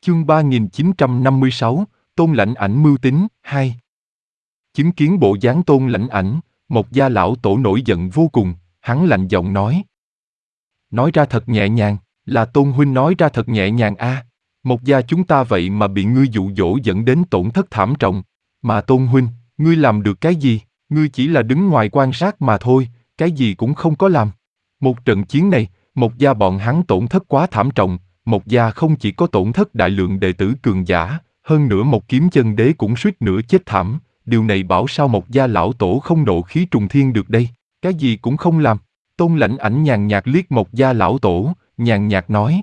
Chương 3956, Tôn Lãnh Ảnh mưu tính, 2. Chứng kiến bộ dáng Tôn Lãnh Ảnh, Mộc Gia lão tổ nổi giận vô cùng, hắn lạnh giọng nói. Nói ra thật nhẹ nhàng, là Tôn huynh nói ra thật nhẹ nhàng a. Mộc Gia chúng ta vậy mà bị ngươi dụ dỗ dẫn đến tổn thất thảm trọng, mà Tôn huynh, ngươi làm được cái gì? Ngươi chỉ là đứng ngoài quan sát mà thôi, cái gì cũng không có làm. Một trận chiến này, Mộc Gia bọn hắn tổn thất quá thảm trọng, Mộc Gia không chỉ có tổn thất đại lượng đệ tử cường giả, hơn nữa một kiếm chân đế cũng suýt nữa chết thảm, điều này bảo sao Mộc Gia lão tổ không nộ khí trùng thiên được đây, cái gì cũng không làm. Tôn Lãnh Ảnh nhàn nhạt liếc Mộc Gia lão tổ, nhàn nhạt nói.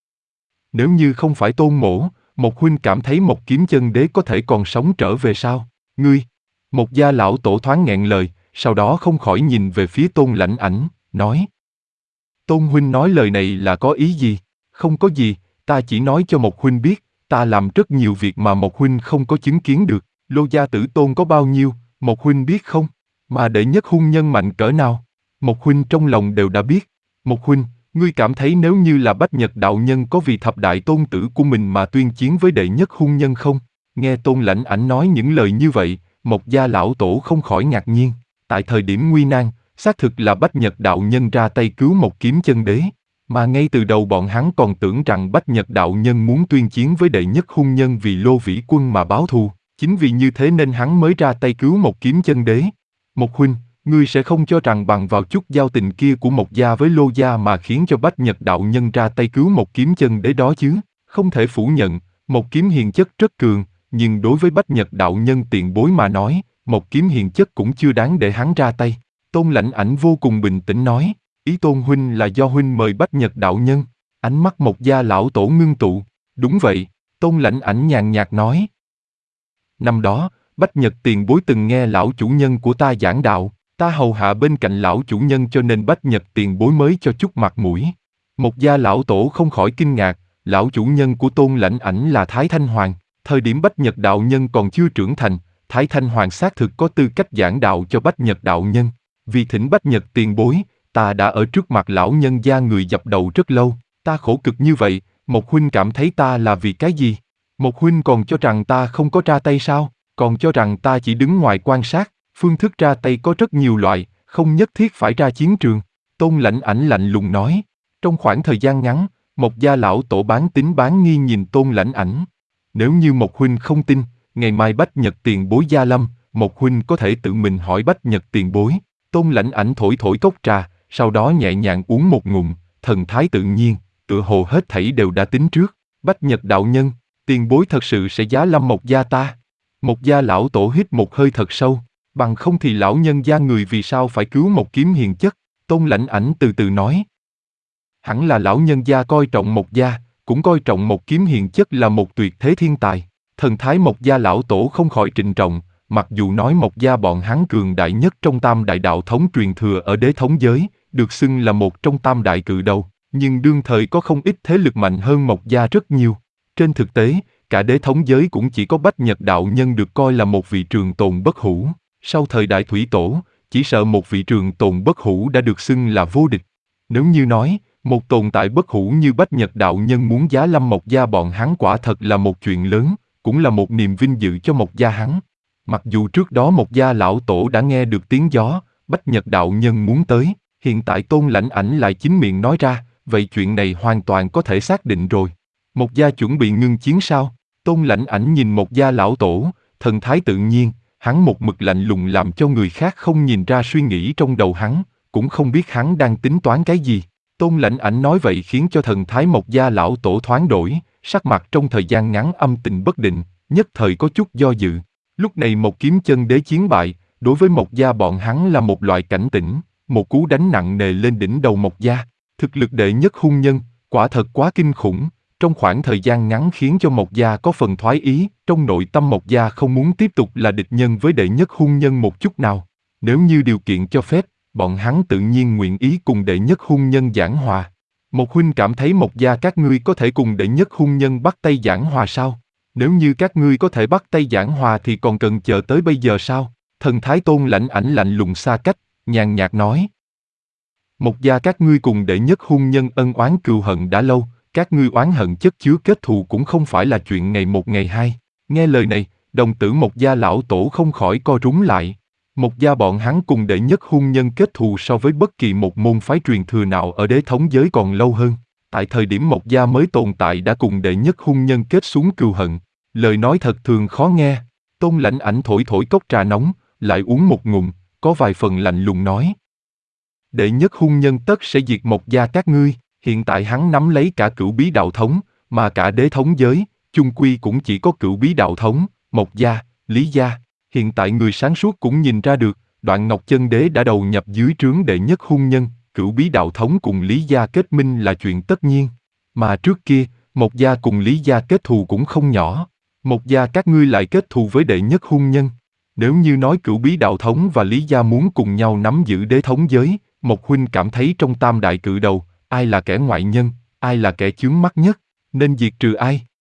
Nếu như không phải Tôn mỗ, Mộc huynh cảm thấy một kiếm chân đế có thể còn sống trở về sao? Ngươi! Mộc Gia lão tổ thoáng nghẹn lời, sau đó không khỏi nhìn về phía Tôn Lãnh Ảnh, nói. Tôn huynh nói lời này là có ý gì? Không có gì, ta chỉ nói cho Mộc huynh biết, ta làm rất nhiều việc mà Mộc huynh không có chứng kiến được. Lô gia tử tôn có bao nhiêu, Mộc huynh biết không? Mà đệ nhất hung nhân mạnh cỡ nào? Mộc huynh trong lòng đều đã biết. Mộc huynh, ngươi cảm thấy nếu như là Bách Nhật đạo nhân có vì thập đại tôn tử của mình mà tuyên chiến với đệ nhất hung nhân không? Nghe Tôn Lãnh Ảnh nói những lời như vậy, Mộc Gia lão tổ không khỏi ngạc nhiên. Tại thời điểm nguy nan, xác thực là Bách Nhật đạo nhân ra tay cứu một kiếm chân đế. Mà ngay từ đầu bọn hắn còn tưởng rằng Bách Nhật đạo nhân muốn tuyên chiến với đệ nhất hung nhân vì Lô Vĩ Quân mà báo thù. Chính vì như thế nên hắn mới ra tay cứu một kiếm chân đế. Mộc huynh, ngươi sẽ không cho rằng bằng vào chút giao tình kia của Mộc Gia với Lô Gia mà khiến cho Bách Nhật đạo nhân ra tay cứu một kiếm chân đế đó chứ? Không thể phủ nhận, một kiếm hiền chất rất cường, nhưng đối với Bách Nhật đạo nhân tiền bối mà nói, một kiếm hiền chất cũng chưa đáng để hắn ra tay. Tôn Lãnh Ảnh vô cùng bình tĩnh nói, ý Tôn huynh là do huynh mời Bách Nhật đạo nhân. Ánh mắt Mộc Gia lão tổ ngưng tụ. Đúng vậy, Tôn Lãnh Ảnh nhàn nhạt nói. Năm đó, Bách Nhật tiền bối từng nghe lão chủ nhân của ta giảng đạo, ta hầu hạ bên cạnh lão chủ nhân cho nên Bách Nhật tiền bối mới cho chút mặt mũi. Mộc Gia lão tổ không khỏi kinh ngạc, lão chủ nhân của Tôn Lãnh Ảnh là Thái Thanh Hoàng, thời điểm Bách Nhật đạo nhân còn chưa trưởng thành, Thái Thanh Hoàng xác thực có tư cách giảng đạo cho Bách Nhật đạo nhân. Vì thỉnh Bách Nhật tiền bối, ta đã ở trước mặt lão nhân gia người dập đầu rất lâu, ta khổ cực như vậy, Mộc huynh cảm thấy ta là vì cái gì? Mộc huynh còn cho rằng ta không có ra tay sao? Còn cho rằng ta chỉ đứng ngoài quan sát? Phương thức ra tay có rất nhiều loại, không nhất thiết phải ra chiến trường. Tôn Lãnh Ảnh lạnh lùng nói. Trong khoảng thời gian ngắn, Mộc Gia lão tổ bán tín bán nghi nhìn Tôn Lãnh Ảnh. Nếu như Mộc huynh không tin, ngày mai Bách Nhật tiền bối gia lâm, Mộc huynh có thể tự mình hỏi Bách Nhật tiền bối. Tôn Lãnh Ảnh thổi thổi cốc trà, sau đó nhẹ nhàng uống một ngụm, thần thái tự nhiên, tựa hồ hết thảy đều đã tính trước. Bách Nhật đạo nhân, tiền bối thật sự sẽ giá lâm Mộc Gia ta? Mộc Gia lão tổ hít một hơi thật sâu, bằng không thì lão nhân gia người vì sao phải cứu một kiếm hiền chất? Tôn Lãnh Ảnh từ từ nói. Hẳn là lão nhân gia coi trọng Mộc Gia, cũng coi trọng một kiếm hiền chất là một tuyệt thế thiên tài. Thần thái Mộc Gia lão tổ không khỏi trịnh trọng, mặc dù nói Mộc Gia bọn hắn cường đại nhất trong tam đại đạo thống truyền thừa ở đế thống giới, được xưng là một trong tam đại cự đầu, nhưng đương thời có không ít thế lực mạnh hơn Mộc Gia rất nhiều. Trên thực tế, cả đế thống giới cũng chỉ có Bách Nhật đạo nhân được coi là một vị trường tồn bất hủ. Sau thời đại thủy tổ, chỉ sợ một vị trường tồn bất hủ đã được xưng là vô địch. Nếu như nói, một tồn tại bất hủ như Bách Nhật đạo nhân muốn giá lâm Mộc Gia bọn hắn quả thật là một chuyện lớn, cũng là một niềm vinh dự cho Mộc Gia hắn. Mặc dù trước đó Mộc Gia lão tổ đã nghe được tiếng gió, Bách Nhật đạo nhân muốn tới, hiện tại Tôn Lãnh Ảnh lại chính miệng nói ra, vậy chuyện này hoàn toàn có thể xác định rồi. Mộc Gia chuẩn bị ngưng chiến sao? Tôn Lãnh Ảnh nhìn Mộc Gia lão tổ, thần thái tự nhiên, hắn một mực lạnh lùng làm cho người khác không nhìn ra suy nghĩ trong đầu hắn, cũng không biết hắn đang tính toán cái gì. Tôn Lãnh Ảnh nói vậy khiến cho thần thái Mộc Gia lão tổ thoáng đổi, sắc mặt trong thời gian ngắn âm tình bất định, nhất thời có chút do dự. Lúc này một kiếm chân đế chiến bại, đối với Mộc Gia bọn hắn là một loại cảnh tỉnh, một cú đánh nặng nề lên đỉnh đầu Mộc Gia. Thực lực đệ nhất hung nhân, quả thật quá kinh khủng, trong khoảng thời gian ngắn khiến cho Mộc Gia có phần thoái ý, trong nội tâm Mộc Gia không muốn tiếp tục là địch nhân với đệ nhất hung nhân một chút nào. Nếu như điều kiện cho phép, bọn hắn tự nhiên nguyện ý cùng đệ nhất hung nhân giảng hòa. Một huynh cảm thấy Mộc Gia các ngươi có thể cùng đệ nhất hung nhân bắt tay giảng hòa sao? Nếu như các ngươi có thể bắt tay giảng hòa thì còn cần chờ tới bây giờ sao? Thần thái Tôn Lãnh Ảnh lạnh lùng xa cách, nhàn nhạt nói. Mộc Gia các ngươi cùng đệ nhất hung nhân ân oán cừu hận đã lâu, Các ngươi oán hận chất chứa kết thù cũng không phải là chuyện ngày một ngày hai. Nghe lời này, đồng tử Mộc gia lão tổ không khỏi co rúm lại. Mộc gia bọn hắn cùng đệ nhất hung nhân kết thù so với bất kỳ một môn phái truyền thừa nào ở đế thống giới còn lâu hơn. Tại thời điểm Mộc gia mới tồn tại đã cùng đệ nhất hung nhân kết xuống cừu hận. Lời nói thật thường khó nghe. Tôn Lãnh Ảnh thổi thổi cốc trà nóng, lại uống một ngụm, có vài phần lạnh lùng nói. Đệ nhất hung nhân tất sẽ diệt Mộc gia các ngươi, hiện tại hắn nắm lấy cả Cửu Bí đạo thống, mà cả đế thống giới, chung quy cũng chỉ có Cửu Bí đạo thống, Mộc gia, Lý gia. Hiện tại người sáng suốt cũng nhìn ra được, Đoạn Ngọc Chân Đế đã đầu nhập dưới trướng đệ nhất hung nhân, Cửu Bí đạo thống cùng Lý gia kết minh là chuyện tất nhiên. Mà trước kia, Mộc gia cùng Lý gia kết thù cũng không nhỏ. Mộc gia các ngươi lại kết thù với đệ nhất hung nhân. Nếu như nói Cửu Bí đạo thống và Lý gia muốn cùng nhau nắm giữ đế thống giới, Mộc huynh cảm thấy trong tam đại cự đầu, ai là kẻ ngoại nhân, ai là kẻ chướng mắt nhất, nên diệt trừ ai?